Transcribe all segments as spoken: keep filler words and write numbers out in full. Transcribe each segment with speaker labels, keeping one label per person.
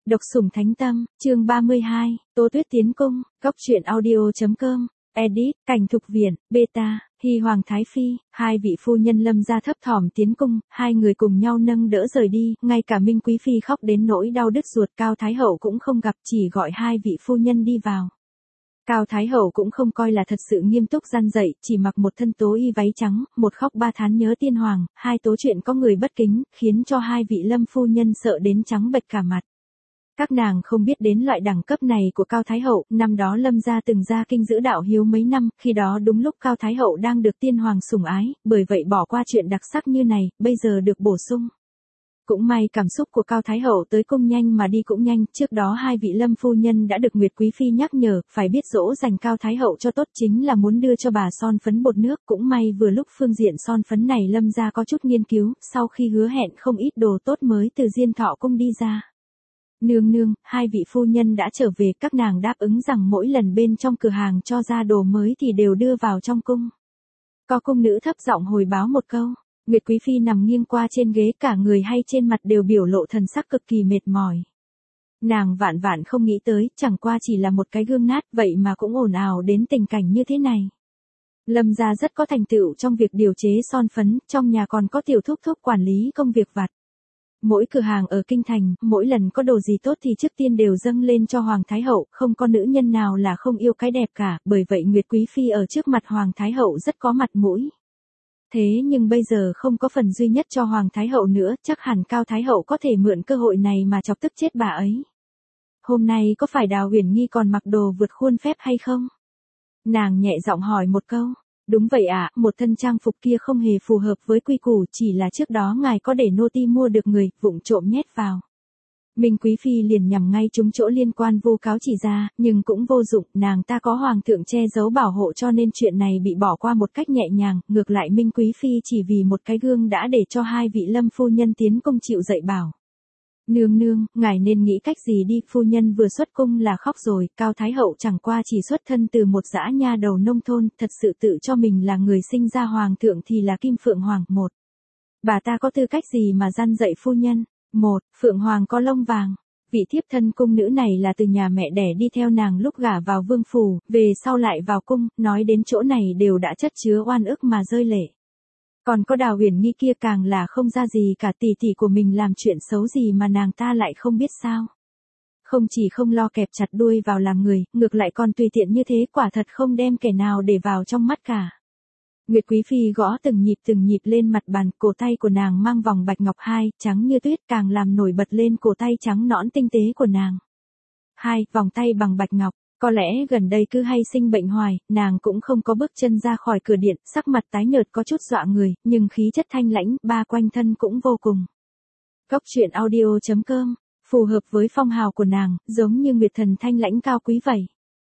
Speaker 1: Độc sủng thánh tâm, chương ba mươi hai, Tố Tuyết tiến cung, góc truyện audio.com, edit, Cảnh Thục Viễn, beta, Hy Hoàng Thái Phi, hai vị phu nhân Lâm gia thấp thỏm tiến cung, hai người cùng nhau nâng đỡ rời đi, ngay cả Minh Quý Phi khóc đến nỗi đau đứt ruột, Cao Thái Hậu cũng không gặp, chỉ gọi hai vị phu nhân đi vào. Cao Thái Hậu cũng không coi là thật sự nghiêm túc gian dạy, chỉ mặc một thân tố y váy trắng, một khóc ba thán nhớ tiên hoàng, hai tố chuyện có người bất kính, khiến cho hai vị Lâm phu nhân sợ đến trắng bệch cả mặt. Các nàng không biết đến loại đẳng cấp này của Cao Thái Hậu, năm đó Lâm gia từng ra kinh giữ đạo hiếu mấy năm, khi đó đúng lúc Cao Thái Hậu đang được tiên hoàng sủng ái, bởi vậy bỏ qua chuyện đặc sắc như này, bây giờ được bổ sung. Cũng may cảm xúc của Cao Thái Hậu tới cung nhanh mà đi cũng nhanh, trước đó hai vị Lâm phu nhân đã được Nguyệt Quý Phi nhắc nhở, phải biết dỗ dành Cao Thái Hậu cho tốt, chính là muốn đưa cho bà son phấn bột nước, cũng may vừa lúc phương diện son phấn này Lâm gia có chút nghiên cứu, sau khi hứa hẹn không ít đồ tốt mới từ Diên Thọ cung đi ra. Nương nương, hai vị phu nhân đã trở về, các nàng đáp ứng rằng mỗi lần bên trong cửa hàng cho ra đồ mới thì đều đưa vào trong cung. Có cung nữ thấp giọng hồi báo một câu. Nguyệt Quý Phi nằm nghiêng qua trên ghế, cả người hay trên mặt đều biểu lộ thần sắc cực kỳ mệt mỏi. Nàng vạn vạn không nghĩ tới, chẳng qua chỉ là một cái gương nát, vậy mà cũng ồn ào đến tình cảnh như thế này. Lâm gia rất có thành tựu trong việc điều chế son phấn, trong nhà còn có tiểu thúc thúc quản lý công việc vặt. Mỗi cửa hàng ở kinh thành, mỗi lần có đồ gì tốt thì trước tiên đều dâng lên cho Hoàng Thái Hậu, không có nữ nhân nào là không yêu cái đẹp cả, bởi vậy Nguyệt Quý Phi ở trước mặt Hoàng Thái Hậu rất có mặt mũi. Thế nhưng bây giờ không có phần duy nhất cho Hoàng Thái Hậu nữa, chắc hẳn Cao Thái Hậu có thể mượn cơ hội này mà chọc tức chết bà ấy. Hôm nay có phải Đào Uyển Nghi còn mặc đồ vượt khuôn phép hay không? Nàng nhẹ giọng hỏi một câu. Đúng vậy ạ, à, một thân trang phục kia không hề phù hợp với quy củ, chỉ là trước đó ngài có để nô ti mua được người, vụng trộm nhét vào. Minh Quý Phi liền nhằm ngay trúng chỗ liên quan vu cáo chỉ ra, nhưng cũng vô dụng, nàng ta có hoàng thượng che giấu bảo hộ cho nên chuyện này bị bỏ qua một cách nhẹ nhàng, ngược lại Minh Quý Phi chỉ vì một cái gương đã để cho hai vị Lâm phu nhân tiến cung chịu dạy bảo. Nương nương, ngài nên nghĩ cách gì đi, phu nhân vừa xuất cung là khóc rồi, Cao Thái Hậu chẳng qua chỉ xuất thân từ một dã nha đầu nông thôn, thật sự tự cho mình là người sinh ra hoàng thượng thì là Kim Phượng Hoàng. Một, bà ta có tư cách gì mà gian dạy phu nhân? Một, Phượng Hoàng có lông vàng. Vị thiếp thân cung nữ này là từ nhà mẹ đẻ đi theo nàng lúc gả vào vương phủ, về sau lại vào cung, nói đến chỗ này đều đã chất chứa oan ức mà rơi lệ. Còn có Đào Uyển Nghi kia càng là không ra gì cả, tỷ tỷ của mình làm chuyện xấu gì mà nàng ta lại không biết sao. Không chỉ không lo kẹp chặt đuôi vào làm người, ngược lại còn tùy tiện như thế, quả thật không đem kẻ nào để vào trong mắt cả. Nguyệt Quý Phi gõ từng nhịp từng nhịp lên mặt bàn, cổ tay của nàng mang vòng bạch ngọc hai, trắng như tuyết, càng làm nổi bật lên cổ tay trắng nõn tinh tế của nàng. Hai, vòng tay bằng bạch ngọc. Có lẽ gần đây cứ hay sinh bệnh hoài, nàng cũng không có bước chân ra khỏi cửa điện, sắc mặt tái nhợt có chút dọa người, nhưng khí chất thanh lãnh, ba quanh thân cũng vô cùng. Góc truyện audio.com, phù hợp với phong hào của nàng, giống như nguyệt thần thanh lãnh cao quý vậy.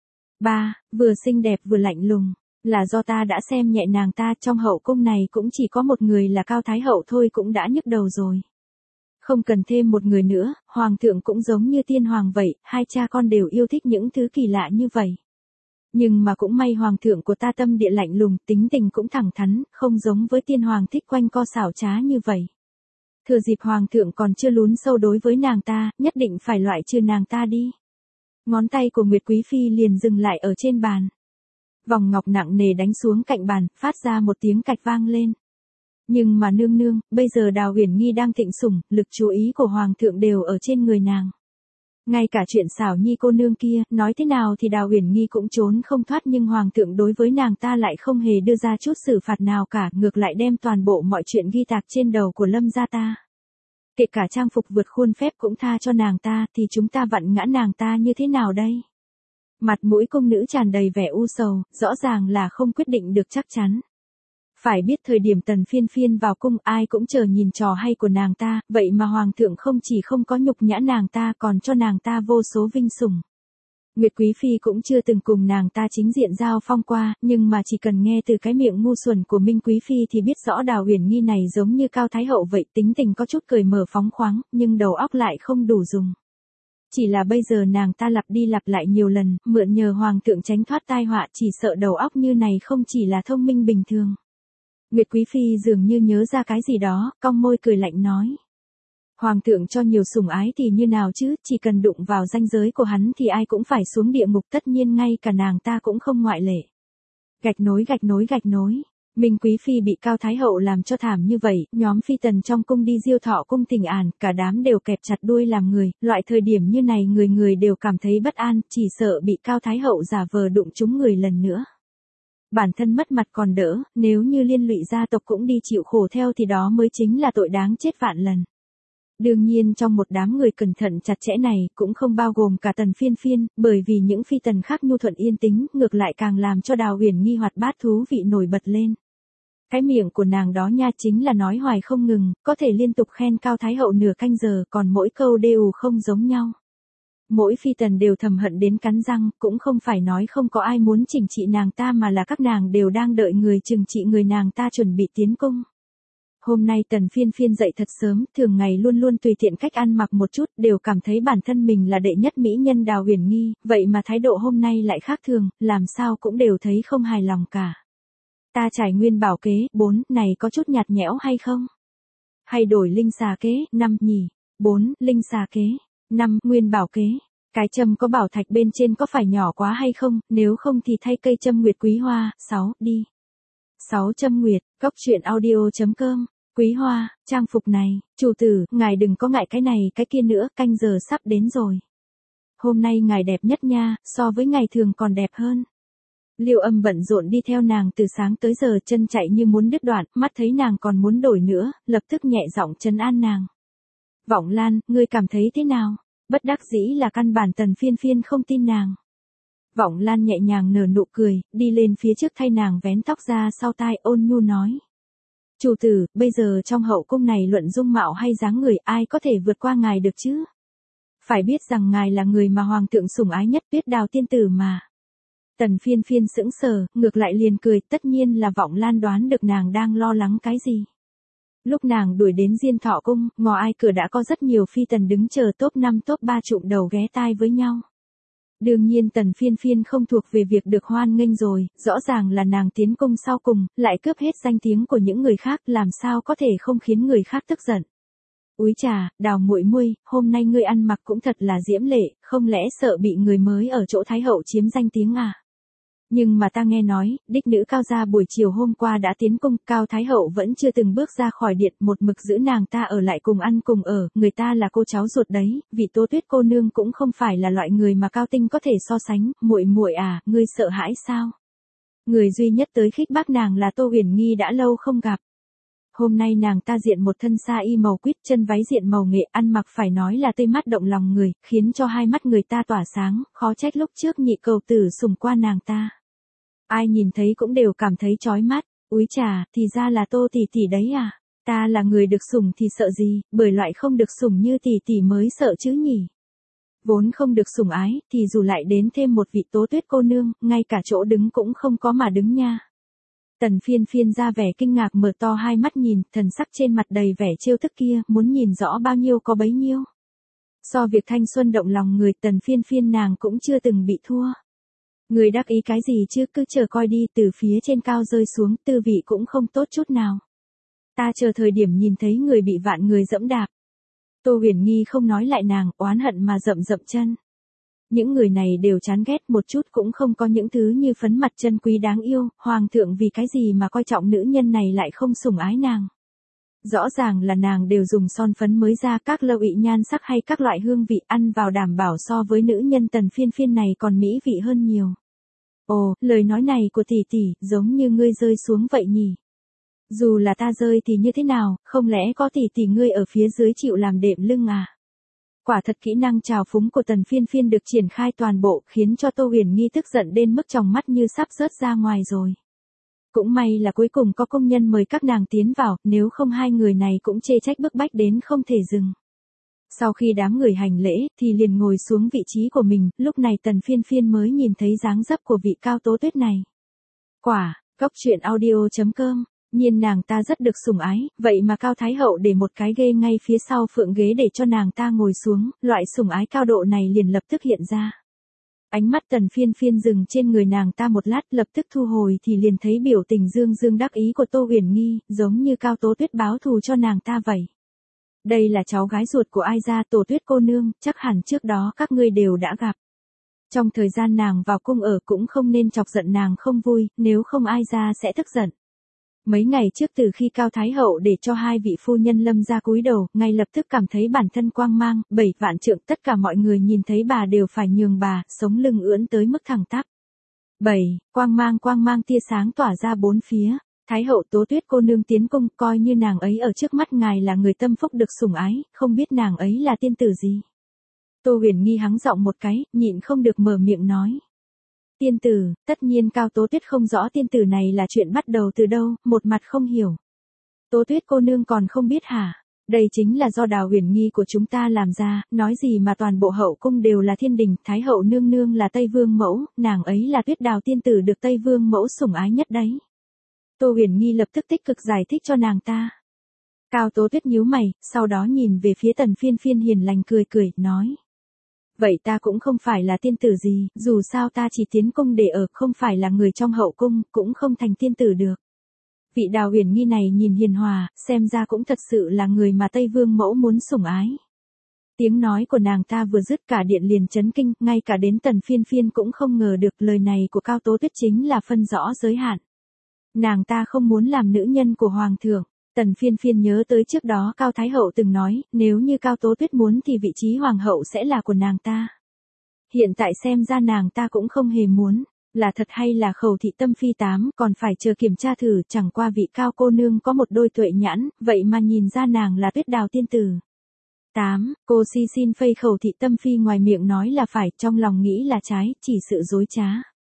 Speaker 1: Ba, vừa xinh đẹp vừa lạnh lùng, là do ta đã xem nhẹ nàng ta, trong hậu cung này cũng chỉ có một người là Cao Thái Hậu thôi cũng đã nhức đầu rồi. Không cần thêm một người nữa, hoàng thượng cũng giống như tiên hoàng vậy, hai cha con đều yêu thích những thứ kỳ lạ như vậy. Nhưng mà cũng may hoàng thượng của ta tâm địa lạnh lùng, tính tình cũng thẳng thắn, không giống với tiên hoàng thích quanh co xảo trá như vậy. Thừa dịp hoàng thượng còn chưa lún sâu đối với nàng ta, nhất định phải loại trừ nàng ta đi. Ngón tay của Nguyệt Quý Phi liền dừng lại ở trên bàn. Vòng ngọc nặng nề đánh xuống cạnh bàn, phát ra một tiếng cạch vang lên. Nhưng mà nương nương, bây giờ Đào Uyển Nghi đang thịnh sủng, lực chú ý của hoàng thượng đều ở trên người nàng. Ngay cả chuyện xảo nhi cô nương kia, nói thế nào thì Đào Uyển Nghi cũng trốn không thoát, nhưng hoàng thượng đối với nàng ta lại không hề đưa ra chút xử phạt nào cả, ngược lại đem toàn bộ mọi chuyện ghi tạc trên đầu của Lâm gia ta. Kể cả trang phục vượt khuôn phép cũng tha cho nàng ta, thì chúng ta vặn ngã nàng ta như thế nào đây? Mặt mũi cung nữ tràn đầy vẻ u sầu, rõ ràng là không quyết định được chắc chắn. Phải biết thời điểm Tần Phiên Phiên vào cung ai cũng chờ nhìn trò hay của nàng ta, vậy mà hoàng thượng không chỉ không có nhục nhã nàng ta còn cho nàng ta vô số vinh sủng. Nguyệt Quý Phi cũng chưa từng cùng nàng ta chính diện giao phong qua, nhưng mà chỉ cần nghe từ cái miệng ngu xuẩn của Minh Quý Phi thì biết rõ Đào Uyển Nghi này giống như Cao Thái Hậu vậy, tính tình có chút cởi mở phóng khoáng, nhưng đầu óc lại không đủ dùng. Chỉ là bây giờ nàng ta lặp đi lặp lại nhiều lần, mượn nhờ hoàng thượng tránh thoát tai họa, chỉ sợ đầu óc như này không chỉ là thông minh bình thường. Nguyệt Quý Phi dường như nhớ ra cái gì đó, cong môi cười lạnh nói. Hoàng thượng cho nhiều sủng ái thì như nào chứ, chỉ cần đụng vào ranh giới của hắn thì ai cũng phải xuống địa ngục, tất nhiên ngay cả nàng ta cũng không ngoại lệ. Gạch nối gạch nối gạch nối. Minh Quý Phi bị Cao Thái Hậu làm cho thảm như vậy, nhóm phi tần trong cung đi diêu thọ cung Thịnh An, cả đám đều kẹp chặt đuôi làm người, loại thời điểm như này người người đều cảm thấy bất an, chỉ sợ bị Cao Thái Hậu giả vờ đụng trúng người lần nữa. Bản thân mất mặt còn đỡ, nếu như liên lụy gia tộc cũng đi chịu khổ theo thì đó mới chính là tội đáng chết vạn lần. Đương nhiên trong một đám người cẩn thận chặt chẽ này cũng không bao gồm cả Tần Phiên Phiên, bởi vì những phi tần khác nhu thuận yên tĩnh, ngược lại càng làm cho Đào Uyển Nghi hoạt bát thú vị nổi bật lên. Cái miệng của nàng đó nha chính là nói hoài không ngừng, có thể liên tục khen Cao Thái Hậu nửa canh giờ, còn mỗi câu đều không giống nhau. Mỗi phi tần đều thầm hận đến cắn răng, cũng không phải nói không có ai muốn chỉnh trị nàng ta mà là các nàng đều đang đợi người trừng trị người nàng ta chuẩn bị tiến cung. Hôm nay Tần Phiên Phiên dậy thật sớm, thường ngày luôn luôn tùy tiện cách ăn mặc một chút, đều cảm thấy bản thân mình là đệ nhất mỹ nhân Đào Uyển Nghi, vậy mà thái độ hôm nay lại khác thường, làm sao cũng đều thấy không hài lòng cả. Ta trải nguyên bảo kế, bốn, này có chút nhạt nhẽo hay không? Hay đổi linh xà kế, năm, nhỉ? bốn, linh xà kế, năm, nguyên bảo kế. Cái châm có bảo thạch bên trên có phải nhỏ quá hay không, nếu không thì thay cây châm nguyệt quý hoa, sáu, đi. sáu châm nguyệt, góc truyện audio chấm com. Quý hoa, trang phục này, chủ tử, ngài đừng có ngại cái này cái kia nữa, canh giờ sắp đến rồi. Hôm nay ngài đẹp nhất nha, so với ngày thường còn đẹp hơn. Liêu Âm bận rộn đi theo nàng từ sáng tới giờ, chân chạy như muốn đứt đoạn, mắt thấy nàng còn muốn đổi nữa, lập tức nhẹ giọng trấn an nàng. Vọng Lan, ngươi cảm thấy thế nào? Bất đắc dĩ là căn bản Tần Phiên Phiên không tin nàng. Vọng Lan nhẹ nhàng nở nụ cười, đi lên phía trước thay nàng vén tóc ra sau tai, ôn nhu nói. Chủ tử, bây giờ trong hậu cung này luận dung mạo hay dáng người ai có thể vượt qua ngài được chứ? Phải biết rằng ngài là người mà hoàng thượng sủng ái nhất, Tuyết Đào tiên tử mà. Tần Phiên Phiên sững sờ, ngược lại liền cười, tất nhiên là Vọng Lan đoán được nàng đang lo lắng cái gì. Lúc nàng đuổi đến Diên Thọ cung, ngò ai cửa đã có rất nhiều phi tần đứng chờ top năm top ba trụm đầu ghé tai với nhau. Đương nhiên Tần Phiên Phiên không thuộc về việc được hoan nghênh rồi, rõ ràng là nàng tiến cung sau cùng, lại cướp hết danh tiếng của những người khác, làm sao có thể không khiến người khác tức giận. Úi trà, Đào muội muội, hôm nay ngươi ăn mặc cũng thật là diễm lệ, không lẽ sợ bị người mới ở chỗ Thái Hậu chiếm danh tiếng à? Nhưng mà ta nghe nói, đích nữ Cao gia buổi chiều hôm qua đã tiến cung, Cao Thái Hậu vẫn chưa từng bước ra khỏi điện, một mực giữ nàng ta ở lại cùng ăn cùng ở, người ta là cô cháu ruột đấy, vì Tố Tuyết cô nương cũng không phải là loại người mà Cao Tinh có thể so sánh, muội muội à, ngươi sợ hãi sao? Người duy nhất tới khích bác nàng là Tô Uyển Nghi đã lâu không gặp. Hôm nay nàng ta diện một thân sa y màu quýt, chân váy diện màu nghệ, ăn mặc phải nói là tươi mắt động lòng người, khiến cho hai mắt người ta tỏa sáng, khó trách lúc trước nhị cầu tử sùng qua nàng ta. Ai nhìn thấy cũng đều cảm thấy chói mắt, úi trà, thì ra là Tô tỷ tỷ đấy à, ta là người được sủng thì sợ gì, bởi loại không được sủng như tỷ tỷ mới sợ chứ nhỉ. Vốn không được sủng ái, thì dù lại đến thêm một vị Tố Tuyết cô nương, ngay cả chỗ đứng cũng không có mà đứng nha. Tần Phiên Phiên ra vẻ kinh ngạc mở to hai mắt nhìn, thần sắc trên mặt đầy vẻ trêu tức kia, muốn nhìn rõ bao nhiêu có bấy nhiêu. So việc thanh xuân động lòng người, Tần Phiên Phiên nàng cũng chưa từng bị thua. Người đắc ý cái gì chứ, cứ chờ coi đi, từ phía trên cao rơi xuống, tư vị cũng không tốt chút nào. Ta chờ thời điểm nhìn thấy người bị vạn người dẫm đạp. Tô Uyển Nghi không nói lại nàng, oán hận mà dậm dậm chân. Những người này đều chán ghét, một chút cũng không có những thứ như phấn mặt chân quý đáng yêu, hoàng thượng vì cái gì mà coi trọng nữ nhân này lại không sủng ái nàng. Rõ ràng là nàng đều dùng son phấn mới ra, các lâu ị nhan sắc hay các loại hương vị ăn vào đảm bảo so với nữ nhân Tần Phiên Phiên này còn mỹ vị hơn nhiều. Ồ, lời nói này của tỷ tỷ, giống như ngươi rơi xuống vậy nhỉ. Dù là ta rơi thì như thế nào, không lẽ có tỷ tỷ ngươi ở phía dưới chịu làm đệm lưng à? Quả thật kỹ năng trào phúng của Tần Phiên Phiên được triển khai toàn bộ, khiến cho Tô Uyển Nghi tức giận đến mức tròng mắt như sắp rớt ra ngoài rồi. Cũng may là cuối cùng có công nhân mời các nàng tiến vào, nếu không hai người này cũng chê trách bức bách đến không thể dừng. Sau khi đám người hành lễ, thì liền ngồi xuống vị trí của mình, lúc này Tần Phiên Phiên mới nhìn thấy dáng dấp của vị Cao Tố Tuyết này. Quả, góc truyện audio chấm com. Nhiên nàng ta rất được sủng ái, vậy mà Cao Thái Hậu để một cái ghê ngay phía sau phượng ghế để cho nàng ta ngồi xuống, loại sủng ái cao độ này liền lập tức hiện ra. Ánh mắt Tần Phiên Phiên dừng trên người nàng ta một lát, lập tức thu hồi thì liền thấy biểu tình dương dương đắc ý của Tô Uyển Nghi, giống như Cao Tố Tuyết báo thù cho nàng ta vậy. Đây là cháu gái ruột của ai ra, Tổ Tuyết cô nương, chắc hẳn trước đó các ngươi đều đã gặp. Trong thời gian nàng vào cung ở cũng không nên chọc giận nàng không vui, nếu không ai ra sẽ tức giận. Mấy ngày trước từ khi Cao Thái Hậu để cho hai vị phu nhân Lâm gia cúi đầu, ngay lập tức cảm thấy bản thân quang mang, bảy vạn trượng, tất cả mọi người nhìn thấy bà đều phải nhường bà, sống lưng ưỡn tới mức thẳng tắp. Bảy, quang mang quang mang tia sáng tỏa ra bốn phía. Thái hậu Tố Tuyết cô nương tiến cung, coi như nàng ấy ở trước mắt ngài là người tâm phúc được sủng ái, không biết nàng ấy là tiên tử gì. Tô Huyền Nghi hắng giọng một cái, nhịn không được mở miệng nói. Tiên tử, tất nhiên Cao Tố Tuyết không rõ tiên tử này là chuyện bắt đầu từ đâu, một mặt không hiểu. Tố Tuyết cô nương còn không biết hả? Đây chính là do Đào Huyền Nghi của chúng ta làm ra, nói gì mà toàn bộ hậu cung đều là thiên đình, Thái hậu nương nương là Tây Vương mẫu, nàng ấy là Tuyết Đào tiên tử được Tây Vương mẫu sủng ái nhất đấy. Tô Huyền Nghi lập tức tích cực giải thích cho nàng ta. Cao Tố Tuyết nhíu mày, sau đó nhìn về phía Tần Phiên Phiên hiền lành cười cười, nói. Vậy ta cũng không phải là tiên tử gì, dù sao ta chỉ tiến cung để ở, không phải là người trong hậu cung, cũng không thành tiên tử được. Vị Đào Huyền Nghi này nhìn hiền hòa, xem ra cũng thật sự là người mà Tây Vương mẫu muốn sủng ái. Tiếng nói của nàng ta vừa dứt cả điện liền chấn kinh, ngay cả đến Tần Phiên Phiên cũng không ngờ được lời này của Cao Tố Tuyết chính là phân rõ giới hạn. Nàng ta không muốn làm nữ nhân của Hoàng thượng. Tần Phiên Phiên nhớ tới trước đó Cao Thái Hậu từng nói, nếu như Cao Tố Tuyết muốn thì vị trí Hoàng hậu sẽ là của nàng ta. Hiện tại xem ra nàng ta cũng không hề muốn, là thật hay là khẩu thị tâm phi tám, còn phải chờ kiểm tra thử, chẳng qua vị Cao cô nương có một đôi tuệ nhãn, vậy mà nhìn ra nàng là Tuyết Đào tiên tử. tám. Cô si xin phây khẩu thị tâm phi ngoài miệng nói là phải, trong lòng nghĩ là trái, chỉ sự dối trá.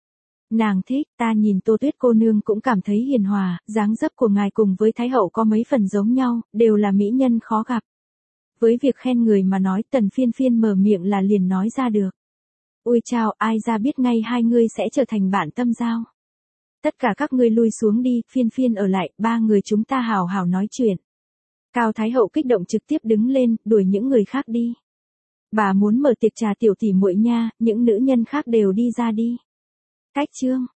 Speaker 1: Nàng thích, ta nhìn Tô Tuyết cô nương cũng cảm thấy hiền hòa, dáng dấp của ngài cùng với Thái hậu có mấy phần giống nhau, đều là mỹ nhân khó gặp. Với việc khen người mà nói, Tần Phiên Phiên mở miệng là liền nói ra được. Ôi chao, ai ra biết ngay hai ngươi sẽ trở thành bạn tâm giao. Tất cả các ngươi lui xuống đi, Phiên Phiên ở lại, ba người chúng ta hào hào nói chuyện. Cao Thái hậu kích động trực tiếp đứng lên, đuổi những người khác đi. Bà muốn mở tiệc trà tiểu tỷ muội nha, những nữ nhân khác đều đi ra đi. Cách chương